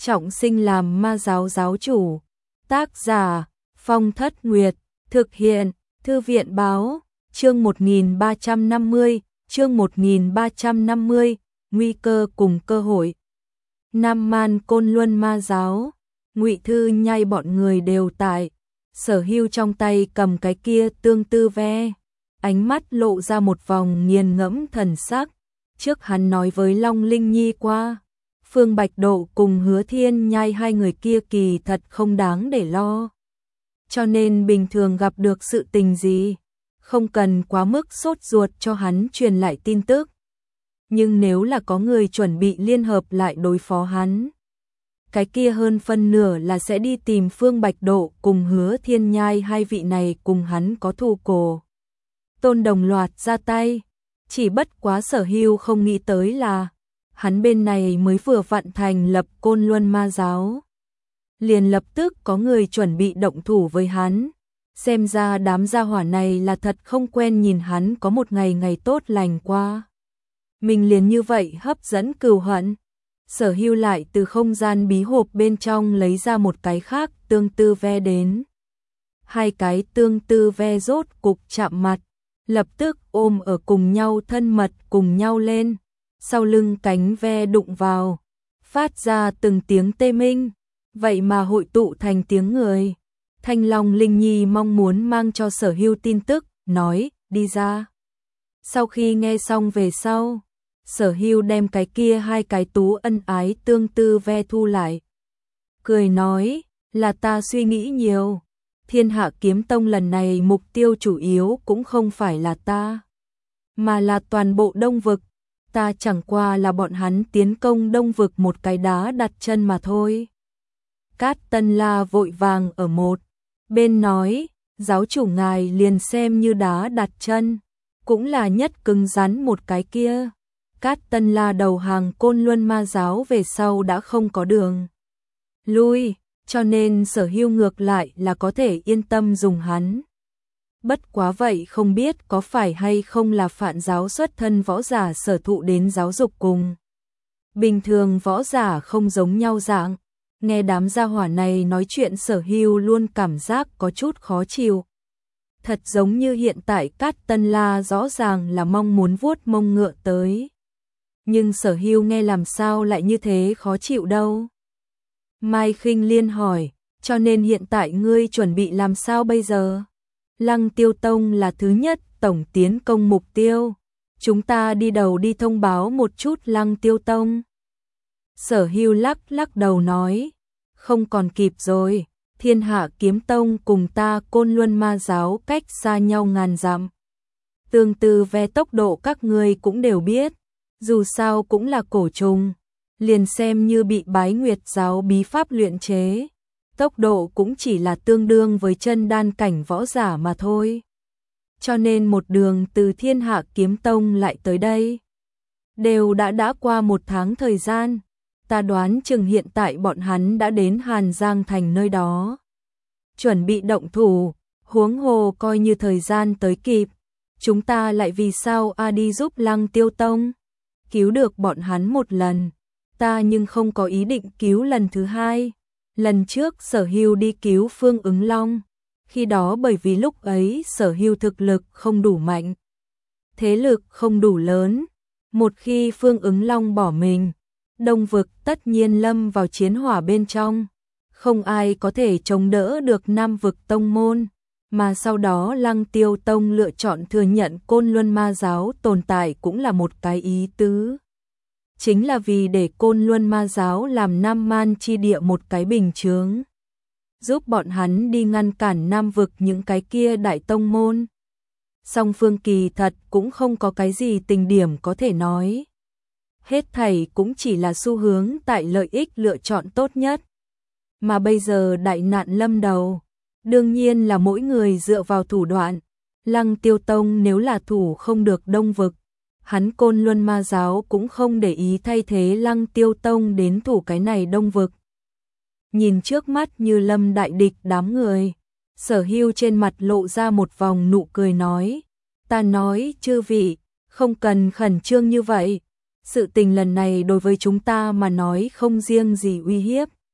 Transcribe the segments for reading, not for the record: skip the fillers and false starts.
trọng sinh làm ma giáo giáo chủ. Tác giả Phong Thất Nguyệt, thực hiện Thư viện báo, chương 1350, chương 1350, nguy cơ cùng cơ hội. Nam Man Côn Luân ma giáo, Ngụy Thư Nhai bọn người đều tại. Sở Hưu trong tay cầm cái kia tương tư ve, ánh mắt lộ ra một vòng nghiền ngẫm thần sắc. Trước hắn nói với Long Linh Nhi qua, Phương Bạch Độ cùng Hứa Thiên Nhai hai người kia kỳ thật không đáng để lo. Cho nên bình thường gặp được sự tình gì, không cần quá mức sốt ruột cho hắn truyền lại tin tức. Nhưng nếu là có người chuẩn bị liên hợp lại đối phó hắn, cái kia hơn phân nửa là sẽ đi tìm Phương Bạch Độ cùng Hứa Thiên Nhai hai vị này cùng hắn có thù cổ. Tôn đồng loạt ra tay, chỉ bất quá Sở Hưu không nghĩ tới là hắn bên này mới vừa vặn thành lập Côn Luân ma giáo, liền lập tức có người chuẩn bị động thủ với hắn. Xem ra đám gia hỏa này là thật không quen nhìn hắn có một ngày ngày tốt lành qua. Mình liền như vậy hấp dẫn cừu hận. Sở Hưu lại từ không gian bí hộp bên trong lấy ra một cái khác tương tư ve đến. Hai cái tương tư ve rốt cục chạm mặt, lập tức ôm ở cùng nhau thân mật cùng nhau lên. Sau lưng cánh ve đụng vào, phát ra từng tiếng tê minh, vậy mà hội tụ thành tiếng người. Thanh Long Linh Nhi mong muốn mang cho Sở Hưu tin tức, nói, đi ra. Sau khi nghe xong về sau, Sở Hưu đem cái kia hai cái tú ân ái tương tư ve thu lại. Cười nói, là ta suy nghĩ nhiều. Thiên Hạ Kiếm Tông lần này mục tiêu chủ yếu cũng không phải là ta, mà là toàn bộ Đông Vực. Ta chẳng qua là bọn hắn tiến công Đông Vực một cái đá đặt chân mà thôi. Cát Tân La vội vàng ở một bên nói, giáo chủ ngài liền xem như đá đặt chân, cũng là nhất cứng rắn một cái kia. Cát Tân La đầu hàng Côn Luân ma giáo về sau đã không có đường lui, cho nên Sở Hưu ngược lại là có thể yên tâm dùng hắn. Bất quá vậy không biết có phải hay không là phản giáo xuất thân võ giả sở thụ đến giáo dục cùng bình thường võ giả không giống nhau dạng. Nghe đám gia hỏa này nói chuyện Sở Hưu luôn cảm giác có chút khó chịu. Thật giống như hiện tại Cát Tân La rõ ràng là mong muốn vuốt mông ngựa tới. Nhưng Sở Hưu nghe làm sao lại như thế khó chịu đâu. Mai Khinh Liên hỏi, cho nên hiện tại ngươi chuẩn bị làm sao bây giờ? Lăng Tiêu Tông là thứ nhất tổng tiến công mục tiêu. Chúng ta đi đầu đi thông báo một chút Lăng Tiêu Tông. Sở Hưu lắc đầu nói, không còn kịp rồi. Thiên Hạ Kiếm Tông cùng ta Côn Luân ma giáo cách xa nhau ngàn dặm. Tương tự về tốc độ các ngươi cũng đều biết, dù sao cũng là cổ trùng, liền xem như bị Bái Nguyệt giáo bí pháp luyện chế, tốc độ cũng chỉ là tương đương với chân đan cảnh võ giả mà thôi. Cho nên một đường từ Thiên Hạ Kiếm Tông lại tới đây, đều đã qua một tháng thời gian. Ta đoán chừng hiện tại bọn hắn đã đến Hàn Giang Thành nơi đó, chuẩn bị động thủ. Huống hồ coi như thời gian tới kịp, chúng ta lại vì sao đi giúp Lăng Tiêu Tông? Cứu được bọn hắn một lần, ta nhưng không có ý định cứu lần thứ hai. Lần trước Sở Hưu đi cứu Phương Ứng Long, khi đó bởi vì lúc ấy Sở Hưu thực lực không đủ mạnh, thế lực không đủ lớn. Một khi Phương Ứng Long bỏ mình, Đông Vực tất nhiên lâm vào chiến hỏa bên trong, không ai có thể chống đỡ được Nam Vực tông môn. Mà sau đó Lăng Tiêu Tông lựa chọn thừa nhận Côn Luân ma giáo tồn tại cũng là một cái ý tứ. Chính là vì để Côn Luân ma giáo làm Nam Man chi địa một cái bình chướng, giúp bọn hắn đi ngăn cản Nam Vực những cái kia đại tông môn. Song phương kỳ thật cũng không có cái gì tình điểm có thể nói. Hết thảy cũng chỉ là xu hướng tại lợi ích lựa chọn tốt nhất. Mà bây giờ đại nạn lâm đầu, đương nhiên là mỗi người dựa vào thủ đoạn. Lăng Tiêu Tông nếu là thủ không được Đông Vực, hắn Côn Luân ma giáo cũng không để ý thay thế Lăng Tiêu Tông đến thủ cái này Đông Vực. Nhìn trước mắt như lâm đại địch đám người, Sở Hưu trên mặt lộ ra một vòng nụ cười nói, ta nói chư vị, không cần khẩn trương như vậy. Sự tình lần này đối với chúng ta mà nói không riêng gì uy hiếp,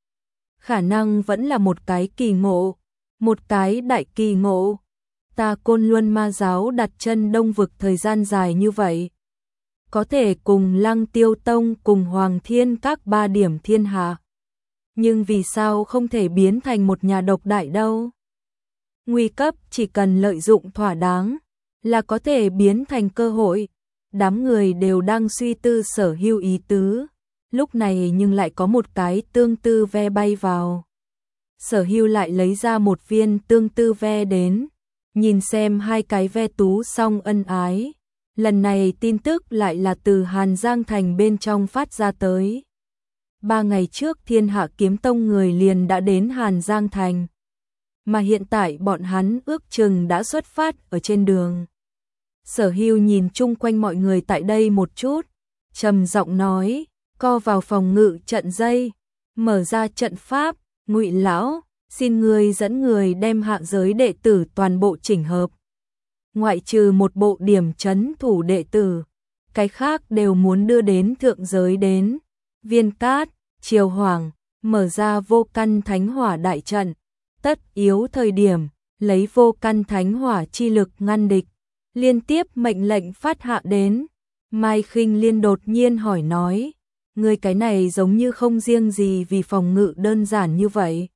khả năng vẫn là một cái kỳ ngộ, một cái đại kỳ ngộ. Ta Côn Luân Ma giáo đặt chân Đông vực thời gian dài như vậy, có thể cùng Lăng Tiêu Tông cùng Hoàng Thiên các 3 điểm thiên hạ. Nhưng vì sao không thể biến thành một nhà độc đại đâu? Nguy cấp chỉ cần lợi dụng thỏa đáng là có thể biến thành cơ hội. Đám người đều đang suy tư Sở Hưu ý tứ, lúc này nhưng lại có một cái tương tư ve bay vào. Sở Hưu lại lấy ra một viên tương tư ve đến, nhìn xem hai cái ve tú song ân ái. Lần này tin tức lại là từ Hàn Giang Thành bên trong phát ra tới. 3 ngày trước Thiên Hạ Kiếm Tông người liền đã đến Hàn Giang Thành, mà hiện tại bọn hắn ước chừng đã xuất phát ở trên đường. Sở Hưu nhìn chung quanh mọi người tại đây một chút, trầm giọng nói, co vào phòng ngự trận dây, mở ra trận pháp, Ngụy lão, xin người dẫn người đem hạ giới đệ tử toàn bộ chỉnh hợp. Ngoại trừ một bộ điểm trấn thủ đệ tử, cái khác đều muốn đưa đến thượng giới đến. Viên Cát, Triều Hoàng, mở ra vô căn thánh hỏa đại trận, tất yếu thời điểm, lấy vô căn thánh hỏa chi lực ngăn địch. Liên tiếp mệnh lệnh phát hạ đến. Mai Khinh Liên đột nhiên hỏi nói, người cái này giống như không riêng gì vì phòng ngự đơn giản như vậy.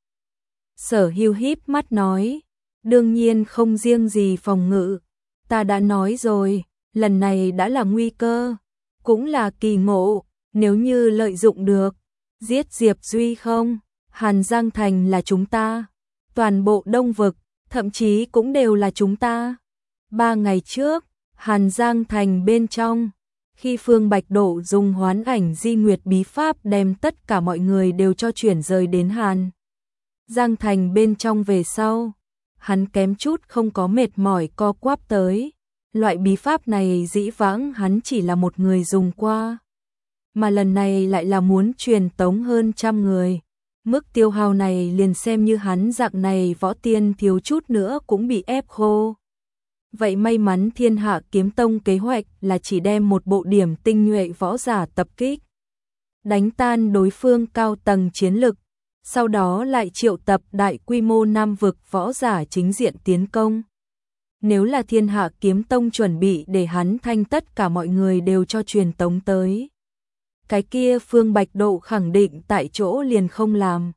Sở Hưu híp mắt nói, đương nhiên không riêng gì phòng ngự, ta đã nói rồi, lần này đã là nguy cơ, cũng là kỳ ngộ, nếu như lợi dụng được, giết Diệp Duy không, Hàn Giang Thành là chúng ta, toàn bộ Đông vực, thậm chí cũng đều là chúng ta. 3 ngày trước, Hàn Giang Thành bên trong, khi Phương Bạch Độ dùng hoán ảnh di nguyệt bí pháp đem tất cả mọi người đều cho chuyển rời đến Hàn Giang Thành bên trong về sau, hắn kém chút không có mệt mỏi co quắp tới. Loại bí pháp này dĩ vãng hắn chỉ là một người dùng qua, mà lần này lại là muốn truyền tống hơn 100 người. Mức tiêu hao này liền xem như hắn dạng này võ tiên thiếu chút nữa cũng bị ép khô. Vậy may mắn Thiên Hạ Kiếm Tông kế hoạch là chỉ đem một bộ điểm tinh nhuệ võ giả tập kích, đánh tan đối phương cao tầng chiến lực, sau đó lại triệu tập đại quy mô Nam vực võ giả chính diện tiến công. Nếu là Thiên Hạ Kiếm Tông chuẩn bị để hắn thanh tất cả mọi người đều cho truyền tống tới, cái kia Phương Bạch Độ khẳng định tại chỗ liền không làm.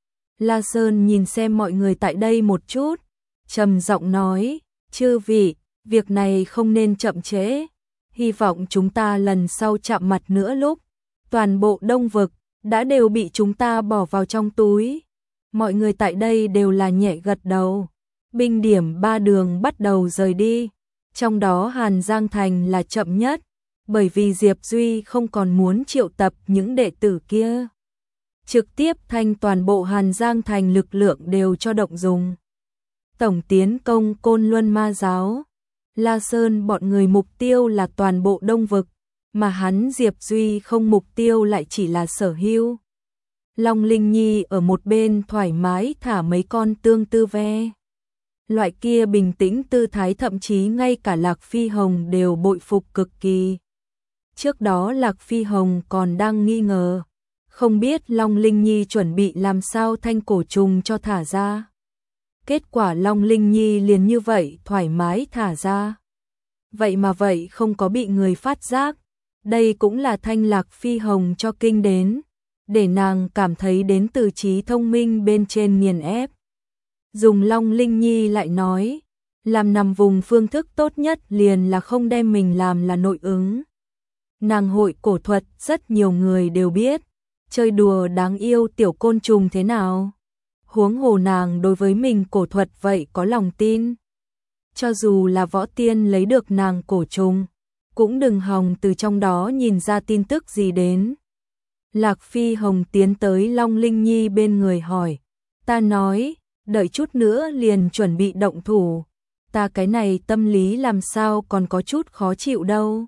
La Sơn nhìn xem mọi người tại đây một chút, trầm giọng nói, chư vị, việc này không nên chậm trễ, hy vọng chúng ta lần sau chạm mặt nữa lúc, toàn bộ Đông vực đã đều bị chúng ta bỏ vào trong túi. Mọi người tại đây đều là nhẹ gật đầu. Binh điểm 3 đường bắt đầu rời đi, trong đó Hàn Giang Thành là chậm nhất, bởi vì Diệp Duy không còn muốn triệu tập những đệ tử kia. Trực tiếp thanh toàn bộ Hàn Giang Thành lực lượng đều cho động dùng. Tổng tiến công Côn Luân Ma giáo, La Sơn bọn người mục tiêu là toàn bộ Đông vực, mà hắn Diệp Duy không mục tiêu lại chỉ là Sở Hưu. Long Linh Nhi ở một bên thoải mái thả mấy con tương tư ve. Loại kia bình tĩnh tư thái thậm chí ngay cả Lạc Phi Hồng đều bội phục cực kỳ. Trước đó Lạc Phi Hồng còn đang nghi ngờ, không biết Long Linh Nhi chuẩn bị làm sao thanh cổ trùng cho thả ra. Kết quả Long Linh Nhi liền như vậy thoải mái thả ra. Vậy mà vậy không có bị người phát giác. Đây cũng là thanh Lạc Phi Hồng cho kinh đến, để nàng cảm thấy đến từ trí thông minh bên trên nghiền ép. Dùng Long Linh Nhi lại nói, làm nằm vùng phương thức tốt nhất liền là không đem mình làm là nội ứng. Nàng hội cổ thuật rất nhiều người đều biết, chơi đùa đáng yêu tiểu côn trùng thế nào. Huống hồ nàng đối với mình cổ thuật vậy có lòng tin. Cho dù là võ tiên lấy được nàng cổ trùng, cũng đừng hòng từ trong đó nhìn ra tin tức gì đến. Lạc Phi Hồng tiến tới Long Linh Nhi bên người hỏi, ta nói, đợi chút nữa liền chuẩn bị động thủ, ta cái này tâm lý làm sao còn có chút khó chịu đâu.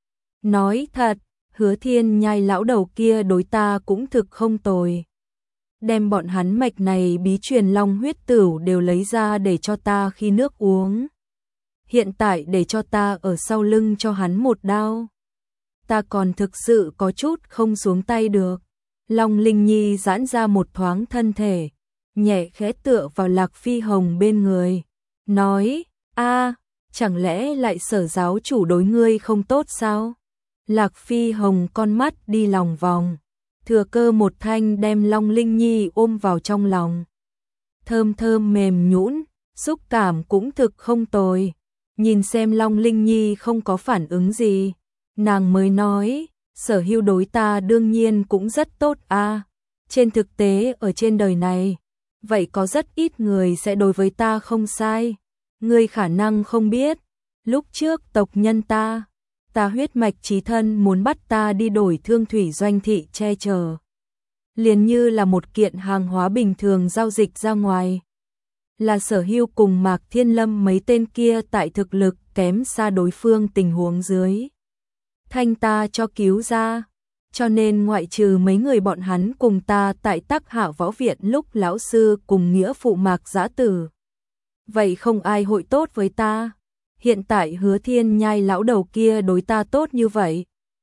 Nói thật, Hứa Thiên Nhai lão đầu kia đối ta cũng thực không tồi. Đem bọn hắn mạch này bí truyền long huyết tửu đều lấy ra để cho ta khi nước uống. Hiện tại để cho ta ở sau lưng cho hắn một đao. Ta còn thực sự có chút không xuống tay được. Long Linh Nhi giãn ra một thoáng thân thể, nhẹ khẽ tựa vào Lạc Phi Hồng bên người, nói, a, chẳng lẽ lại Sở giáo chủ đối ngươi không tốt sao? Lạc Phi Hồng con mắt đi lòng vòng, thừa cơ một thanh đem Long Linh Nhi ôm vào trong lòng. Thơm thơm mềm nhũn, xúc cảm cũng thực không tồi. Nhìn xem Long Linh Nhi không có phản ứng gì, nàng mới nói, Sở Hưu đối ta đương nhiên cũng rất tốt a. Trên thực tế ở trên đời này, vậy có rất ít người sẽ đối với ta không sai. Ngươi khả năng không biết, lúc trước tộc nhân ta huyết mạch chí thân muốn bắt ta đi đổi Thương Thủy Doanh thị che chở. Liền như là một kiện hàng hóa bình thường giao dịch ra ngoài. Là Sở Hưu cùng Mạc Thiên Lâm mấy tên kia tại thực lực kém xa đối phương tình huống dưới. Thanh ta cho cứu ra, cho nên ngoại trừ mấy người bọn hắn cùng ta tại Tắc Hạ Võ Viện lúc lão sư cùng nghĩa phụ Mạc Giã Tử. Vậy không ai hội tốt với ta. Hiện tại Hứa Thiên Nhai lão đầu kia đối ta tốt như vậy.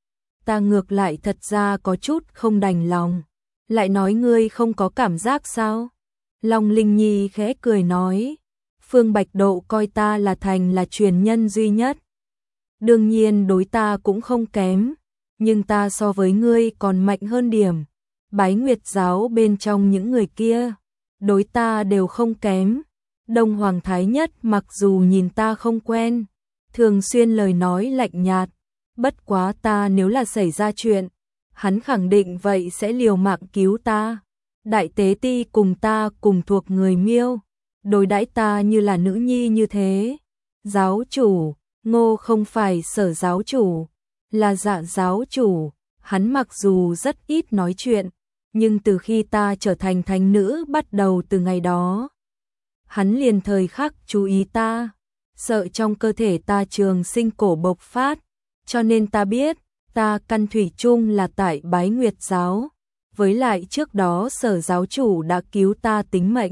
Ta ngược lại thật ra có chút không đành lòng. Lại nói ngươi không có cảm giác sao? Long Linh Nhi khẽ cười nói, Phương Bạch Độ coi ta là thành là truyền nhân duy nhất. Đương nhiên đối ta cũng không kém, nhưng ta so với ngươi còn mạnh hơn điểm. Bái Nguyệt giáo bên trong những người kia, đối ta đều không kém. Đông Hoàng Thái Nhất mặc dù nhìn ta không quen, thường xuyên lời nói lạnh nhạt, bất quá ta nếu là xảy ra chuyện, hắn khẳng định vậy sẽ liều mạng cứu ta. Đại Tế Ti cùng ta cùng thuộc người Miêu, đối đãi ta như là nữ nhi như thế. Giáo chủ, Ngô không phải Sở giáo chủ, là Dạ giáo chủ. Hắn mặc dù rất ít nói chuyện, nhưng từ khi ta trở thành thánh nữ bắt đầu từ ngày đó, hắn liền thời khắc chú ý ta, sợ trong cơ thể ta trường sinh cổ bộc phát, cho nên ta biết, ta căn thủy chung là tại Bái Nguyệt giáo, với lại trước đó Sở giáo chủ đã cứu ta tính mệnh.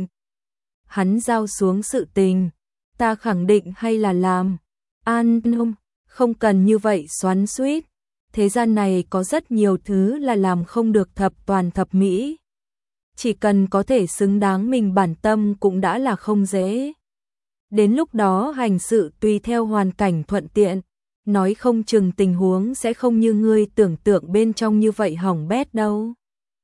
Hắn giao xuống sự tình, ta khẳng định hay là làm. An Nông, không cần như vậy xoắn xuýt, thế gian này có rất nhiều thứ là làm không được thập toàn thập mỹ. Chỉ cần có thể xứng đáng mình bản tâm cũng đã là không dễ. Đến lúc đó hành sự tùy theo hoàn cảnh thuận tiện, nói không chừng tình huống sẽ không như ngươi tưởng tượng bên trong như vậy hỏng bét đâu.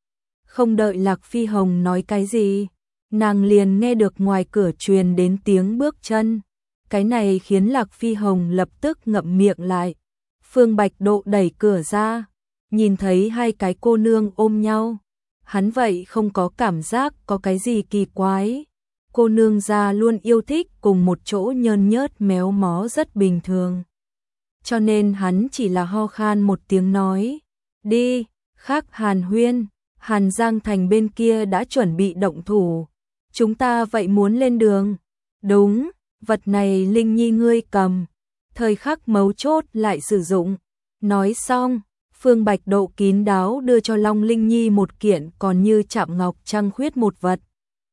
Không đợi Lạc Phi Hồng nói cái gì, nàng liền nghe được ngoài cửa truyền đến tiếng bước chân. Cái này khiến Lạc Phi Hồng lập tức ngậm miệng lại. Phương Bạch Độ đẩy cửa ra, nhìn thấy hai cái cô nương ôm nhau. Hắn vậy không có cảm giác có cái gì kỳ quái. Cô nương gia luôn yêu thích cùng một chỗ nhơn nhớt méo mó rất bình thường. Cho nên hắn chỉ là ho khan một tiếng nói, đi, khác Hàn Huyên, Hàn Giang Thành bên kia đã chuẩn bị động thủ. Chúng ta vậy muốn lên đường. Đúng, vật này Linh Nhi ngươi cầm, thời khắc mấu chốt lại sử dụng. Nói xong, Phương Bạch Độ kín đáo đưa cho Long Linh Nhi một kiện còn như chạm ngọc trăng khuyết một vật.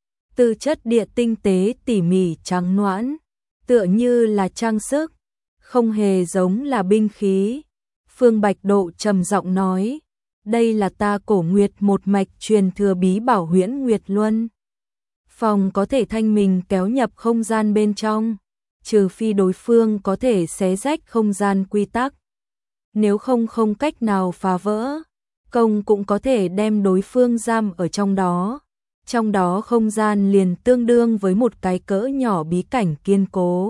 Từ chất địa tinh tế tỉ mỉ trắng nõn, tựa như là trang sức, không hề giống là binh khí. Phương Bạch Độ trầm giọng nói, đây là ta Cổ Nguyệt một mạch truyền thừa bí bảo Huyễn Nguyệt Luân. Phòng có thể thanh mình kéo nhập không gian bên trong, trừ phi đối phương có thể xé rách không gian quy tắc. Nếu không không cách nào phá vỡ, công cũng có thể đem đối phương giam ở trong đó. Trong đó không gian liền tương đương với một cái cỡ nhỏ bí cảnh kiên cố.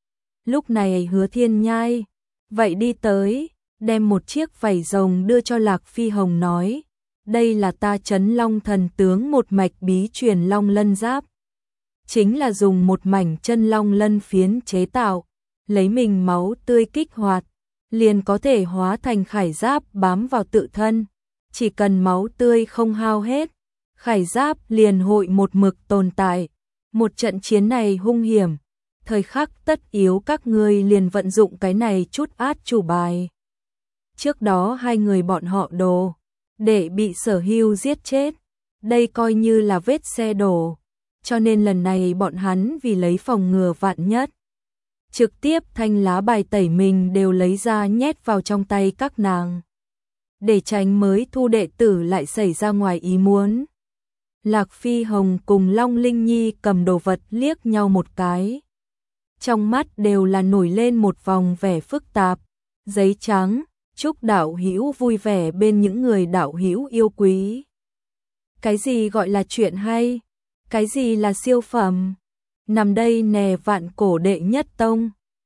Lúc này Hứa Thiên Nhai, vậy đi tới, đem một chiếc vảy rồng đưa cho Lạc Phi Hồng nói, đây là ta Trấn Long thần tướng một mạch bí truyền long lân giáp. Chính là dùng một mảnh chân long lân phiến chế tạo, lấy mình máu tươi kích hoạt, liền có thể hóa thành khải giáp bám vào tự thân. Chỉ cần máu tươi không hao hết, khải giáp liền hội một mực tồn tại. Một trận chiến này hung hiểm, thời khắc tất yếu các ngươi liền vận dụng cái này chút át chủ bài. Trước đó hai người bọn họ đồ, để bị Sở Hưu giết chết, đây coi như là vết xe đổ, cho nên lần này bọn hắn vì lấy phòng ngừa vạn nhất, trực tiếp thanh lá bài tẩy mình đều lấy ra nhét vào trong tay các nàng. để tránh mới thu đệ tử lại xảy ra ngoài ý muốn. Lạc Phi Hồng cùng Long Linh Nhi cầm đồ vật liếc nhau một cái. Trong mắt đều là nổi lên một vòng vẻ phức tạp. Giấy trắng, chúc đạo hữu vui vẻ bên những người đạo hữu yêu quý. Cái gì gọi là chuyện hay? Cái gì là siêu phẩm? Nằm đây nè vạn cổ đệ nhất tông.